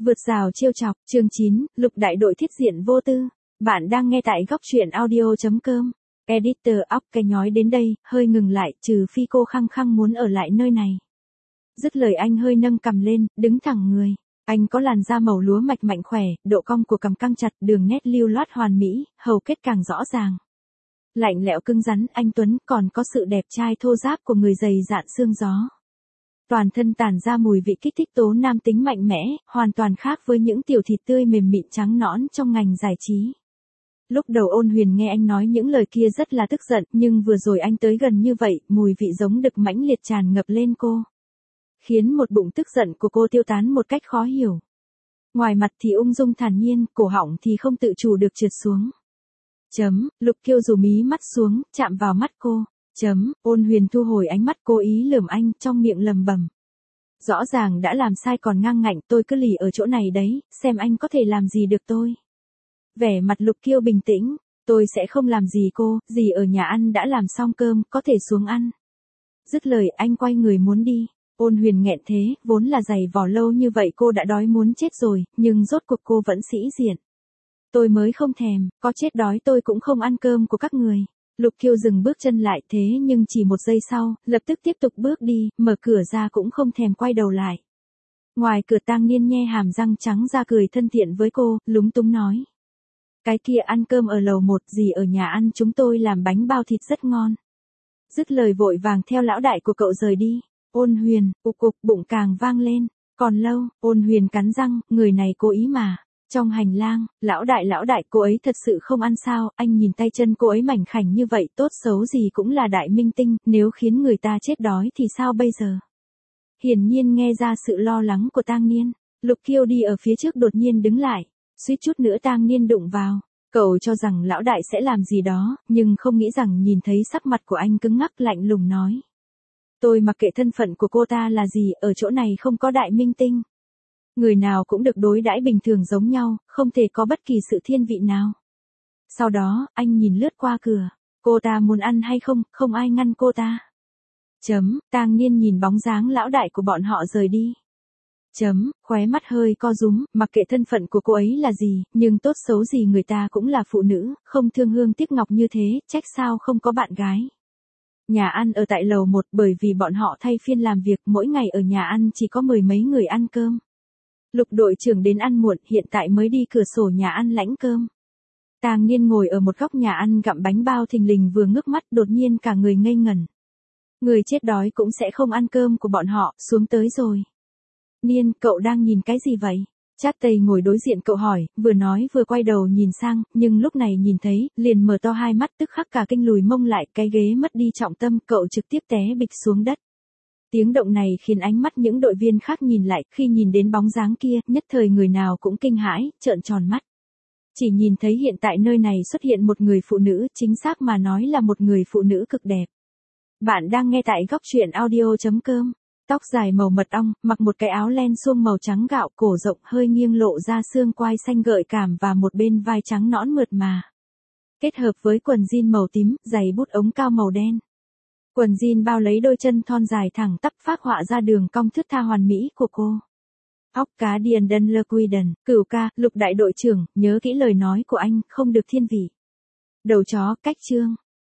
Vượt rào trêu chọc, chương 9, Lục đại đội thiết diện vô tư. Bạn đang nghe tại góc truyện audio.com. Editor óc cái nhói đến đây, hơi ngừng lại, trừ phi cô khăng khăng muốn ở lại nơi này. Dứt lời anh hơi nâng cằm lên, đứng thẳng người. Anh có làn da màu lúa mạch mạnh khỏe, độ cong của cằm căng chặt, đường nét lưu loát hoàn mỹ, hầu kết càng rõ ràng. Lạnh lẽo cứng rắn, anh tuấn, còn có sự đẹp trai thô ráp của người dày dạn xương gió. Toàn thân tản ra mùi vị kích thích tố nam tính mạnh mẽ, hoàn toàn khác với những tiểu thịt tươi mềm mịn trắng nõn trong ngành giải trí. Lúc đầu Ôn Huyền nghe anh nói những lời kia rất là tức giận, nhưng vừa rồi anh tới gần như vậy, mùi vị giống đực mãnh liệt tràn ngập lên cô. Khiến một bụng tức giận của cô tiêu tán một cách khó hiểu. Ngoài mặt thì ung dung thản nhiên, cổ họng thì không tự chủ được trượt xuống. Lục Kiêu rủ mí mắt xuống, chạm vào mắt cô. Ôn Huyền thu hồi ánh mắt cố ý lườm anh, trong miệng lầm bầm. Rõ ràng đã làm sai còn ngang ngạnh, tôi cứ lì ở chỗ này đấy, xem anh có thể làm gì được tôi. Vẻ mặt Lục Kiêu bình tĩnh, tôi sẽ không làm gì cô, dì ở nhà ăn đã làm xong cơm, có thể xuống ăn. Dứt lời anh quay người muốn đi. Ôn Huyền nghẹn thế, vốn là giày vò lâu như vậy cô đã đói muốn chết rồi, nhưng rốt cuộc cô vẫn sĩ diện. Tôi mới không thèm, có chết đói tôi cũng không ăn cơm của các người. Lục Kiêu dừng bước chân lại thế nhưng chỉ một giây sau, lập tức tiếp tục bước đi, mở cửa ra cũng không thèm quay đầu lại. Ngoài cửa Tang Niên nhe hàm răng trắng ra cười thân thiện với cô, lúng túng nói. Cái kia ăn cơm ở lầu 1, gì ở nhà ăn chúng tôi làm bánh bao thịt rất ngon. Dứt lời vội vàng theo lão đại của cậu rời đi. Ôn Huyền, cục bụng càng vang lên. Còn lâu, Ôn Huyền cắn răng, người này cố ý mà. Trong hành lang, lão đại cô ấy thật sự không ăn sao, anh nhìn tay chân cô ấy mảnh khảnh như vậy, tốt xấu gì cũng là đại minh tinh, nếu khiến người ta chết đói thì sao bây giờ? Hiển nhiên nghe ra sự lo lắng của Tang Niên, Lục Kiêu đi ở phía trước đột nhiên đứng lại, suýt chút nữa Tang Niên đụng vào. Cậu cho rằng lão đại sẽ làm gì đó, nhưng không nghĩ rằng nhìn thấy sắc mặt của anh cứng ngắc lạnh lùng nói. Tôi mặc kệ thân phận của cô ta là gì, ở chỗ này không có đại minh tinh. Người nào cũng được đối đãi bình thường giống nhau, không thể có bất kỳ sự thiên vị nào. Sau đó, anh nhìn lướt qua cửa. Cô ta muốn ăn hay không, không ai ngăn cô ta. Tang Niên nhìn bóng dáng lão đại của bọn họ rời đi. Khóe mắt hơi co rúm, mặc kệ thân phận của cô ấy là gì, nhưng tốt xấu gì người ta cũng là phụ nữ, không thương hương tiếc ngọc như thế, trách sao không có bạn gái. Nhà ăn ở tại lầu 1 bởi vì bọn họ thay phiên làm việc, mỗi ngày ở nhà ăn chỉ có 10 mấy người ăn cơm. Lục đội trưởng đến ăn muộn, hiện tại mới đi cửa sổ nhà ăn lãnh cơm. Tang Niên ngồi ở một góc nhà ăn gặm bánh bao thình lình vừa ngước mắt đột nhiên cả người ngây ngẩn. Người chết đói cũng sẽ không ăn cơm của bọn họ, xuống tới rồi. Niên, cậu đang nhìn cái gì vậy? Chát Tây ngồi đối diện cậu hỏi, vừa nói vừa quay đầu nhìn sang, nhưng lúc này nhìn thấy, liền mở to hai mắt tức khắc cả kinh lùi mông lại, cái ghế mất đi trọng tâm, cậu trực tiếp té bịch xuống đất. Tiếng động này khiến ánh mắt những đội viên khác nhìn lại, khi nhìn đến bóng dáng kia, nhất thời người nào cũng kinh hãi, trợn tròn mắt. Chỉ nhìn thấy hiện tại nơi này xuất hiện một người phụ nữ, chính xác mà nói là một người phụ nữ cực đẹp. Bạn đang nghe tại góc truyện audio.com. Tóc dài màu mật ong, mặc một cái áo len suông màu trắng gạo, cổ rộng hơi nghiêng lộ ra xương quai xanh gợi cảm và một bên vai trắng nõn mượt mà. Kết hợp với quần jean màu tím, giày bút ống cao màu đen. Quần jean bao lấy đôi chân thon dài thẳng tắp phác họa ra đường cong thướt tha hoàn mỹ của cô. Óc cá điền đân lơ quy đần, Cửu ca, Lục đại đội trưởng, nhớ kỹ lời nói của anh, không được thiên vị. Đầu chó, cách chương.